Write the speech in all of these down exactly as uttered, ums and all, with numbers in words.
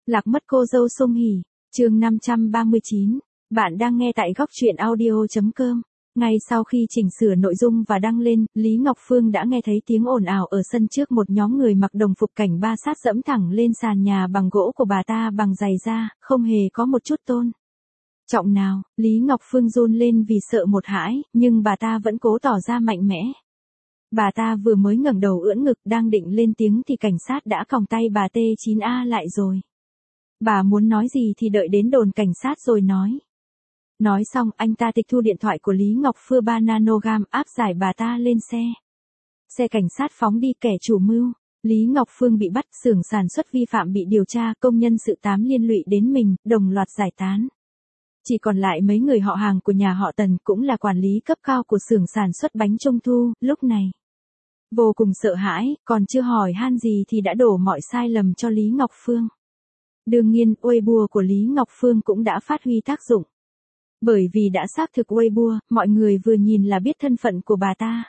Lạc mất cô dâu Song Hỷ, chương năm trăm ba mươi chín. Bạn đang nghe tại góc truyện audio.com. Ngay sau khi chỉnh sửa nội dung và đăng lên, Lý Ngọc Phương đã nghe thấy tiếng ồn ào ở sân trước, một nhóm người mặc đồng phục cảnh ba sát dẫm thẳng lên sàn nhà bằng gỗ của bà ta bằng giày da, không hề có một chút tôn trọng nào. Lý Ngọc Phương run lên vì sợ một hãi, nhưng bà ta vẫn cố tỏ ra mạnh mẽ. Bà ta vừa mới ngẩng đầu ưỡn ngực đang định lên tiếng thì cảnh sát đã còng tay bà T chín A lại rồi. Bà muốn nói gì thì đợi đến đồn cảnh sát rồi nói. Nói xong, anh ta tịch thu điện thoại của Lý Ngọc Phương ba nanogram, áp giải bà ta lên xe. Xe cảnh sát phóng đi, kẻ chủ mưu. Lý Ngọc Phương bị bắt, xưởng sản xuất vi phạm bị điều tra, công nhân sự tám liên lụy đến mình, đồng loạt giải tán. Chỉ còn lại mấy người họ hàng của nhà họ Tần, cũng là quản lý cấp cao của xưởng sản xuất bánh trung thu, lúc này vô cùng sợ hãi, còn chưa hỏi han gì thì đã đổ mọi sai lầm cho Lý Ngọc Phương. Đương nhiên, Weibo của Lý Ngọc Phương cũng đã phát huy tác dụng. Bởi vì đã xác thực Weibo, mọi người vừa nhìn là biết thân phận của bà ta.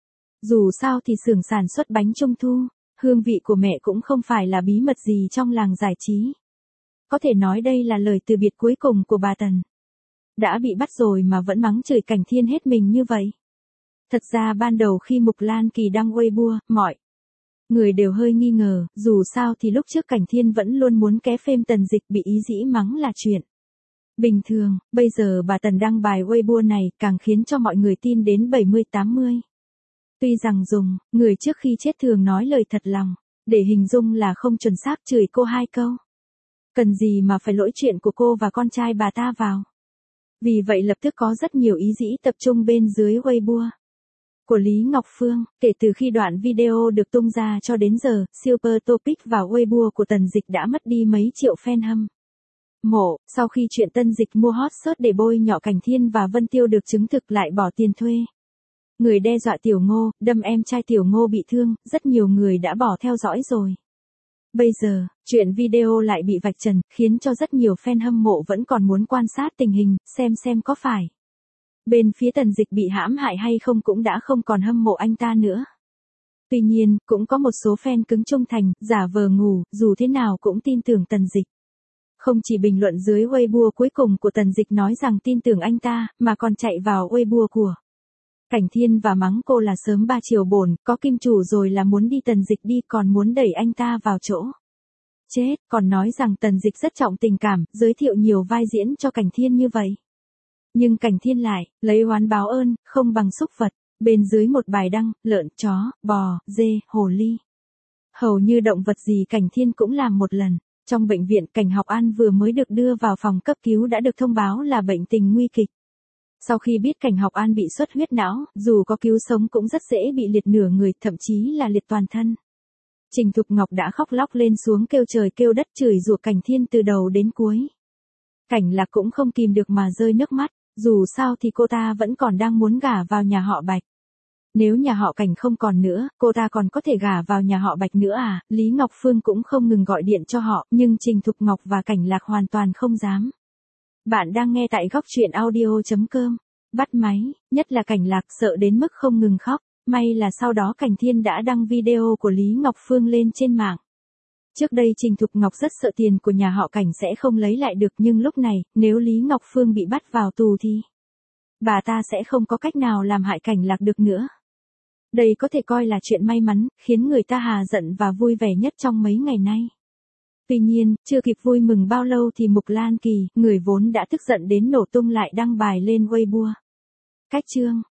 Dù sao thì xưởng sản xuất bánh trung thu, hương vị của mẹ cũng không phải là bí mật gì trong làng giải trí. Có thể nói đây là lời từ biệt cuối cùng của bà Tần. Đã bị bắt rồi mà vẫn mắng chửi Cảnh Thiên hết mình như vậy. Thật ra ban đầu khi Mục Lan Kỳ đăng Weibo, mọi người đều hơi nghi ngờ, dù sao thì lúc trước Cảnh Thiên vẫn luôn muốn ké phêm Tần Dịch, bị ý dĩ mắng là chuyện bình thường. Bây giờ bà Tần đăng bài Weibo này càng khiến cho mọi người tin đến bảy mươi tám mươi. Tuy rằng dùng, người trước khi chết thường nói lời thật lòng, để hình dung là không chuẩn xác, chửi cô hai câu. Cần gì mà phải lỗi chuyện của cô và con trai bà ta vào. Vì vậy lập tức có rất nhiều ý dĩ tập trung bên dưới Weibo của Lý Ngọc Phương. Kể từ khi đoạn video được tung ra cho đến giờ, Super Topic và Weibo của Tần Dịch đã mất đi mấy triệu fan hâm mộ. Sau khi chuyện Tần Dịch mua hot search để bôi nhọ Cảnh Thiên và Vân Tiêu được chứng thực, lại bỏ tiền thuê người đe dọa Tiểu Ngô, đâm em trai Tiểu Ngô bị thương, rất nhiều người đã bỏ theo dõi rồi. Bây giờ, chuyện video lại bị vạch trần, khiến cho rất nhiều fan hâm mộ vẫn còn muốn quan sát tình hình, xem xem có phải bên phía Tần Dịch bị hãm hại hay không, cũng đã không còn hâm mộ anh ta nữa. Tuy nhiên, cũng có một số fan cứng trung thành, giả vờ ngủ, dù thế nào cũng tin tưởng Tần Dịch. Không chỉ bình luận dưới Weibo cuối cùng của Tần Dịch nói rằng tin tưởng anh ta, mà còn chạy vào Weibo của Cảnh Thiên và mắng cô là sớm ba chiều bổn, có kim chủ rồi là muốn đi Tần Dịch đi, còn muốn đẩy anh ta vào chỗ chết, còn nói rằng Tần Dịch rất trọng tình cảm, giới thiệu nhiều vai diễn cho Cảnh Thiên như vậy. Nhưng Cảnh Thiên lại lấy oán báo ơn, không bằng xúc vật. Bên dưới một bài đăng, lợn, chó, bò, dê, hồ ly, hầu như động vật gì Cảnh Thiên cũng làm một lần. Trong bệnh viện, Cảnh Học An vừa mới được đưa vào phòng cấp cứu đã được thông báo là bệnh tình nguy kịch. Sau khi biết Cảnh Học An bị xuất huyết não, dù có cứu sống cũng rất dễ bị liệt nửa người, thậm chí là liệt toàn thân. Trình Thục Ngọc đã khóc lóc lên xuống, kêu trời kêu đất, chửi rủa Cảnh Thiên từ đầu đến cuối. Cảnh Lạc cũng không kìm được mà rơi nước mắt, dù sao thì cô ta vẫn còn đang muốn gả vào nhà họ Bạch. Nếu nhà họ Cảnh không còn nữa, cô ta còn có thể gả vào nhà họ Bạch nữa à? Lý Ngọc Phương cũng không ngừng gọi điện cho họ, nhưng Trình Thục Ngọc và Cảnh Lạc hoàn toàn không dám. Bạn đang nghe tại góc truyện audio.com. Bắt máy, nhất là Cảnh Lạc sợ đến mức không ngừng khóc. May là sau đó Cảnh Thiên đã đăng video của Lý Ngọc Phương lên trên mạng. Trước đây Trình Thục Ngọc rất sợ tiền của nhà họ Cảnh sẽ không lấy lại được, nhưng lúc này, nếu Lý Ngọc Phương bị bắt vào tù thì bà ta sẽ không có cách nào làm hại Cảnh Lạc được nữa. Đây có thể coi là chuyện may mắn, khiến người ta hà giận và vui vẻ nhất trong mấy ngày nay. Tuy nhiên, chưa kịp vui mừng bao lâu thì Mục Lan Kỳ, người vốn đã tức giận đến nổ tung, lại đăng bài lên Weibo. Cách chương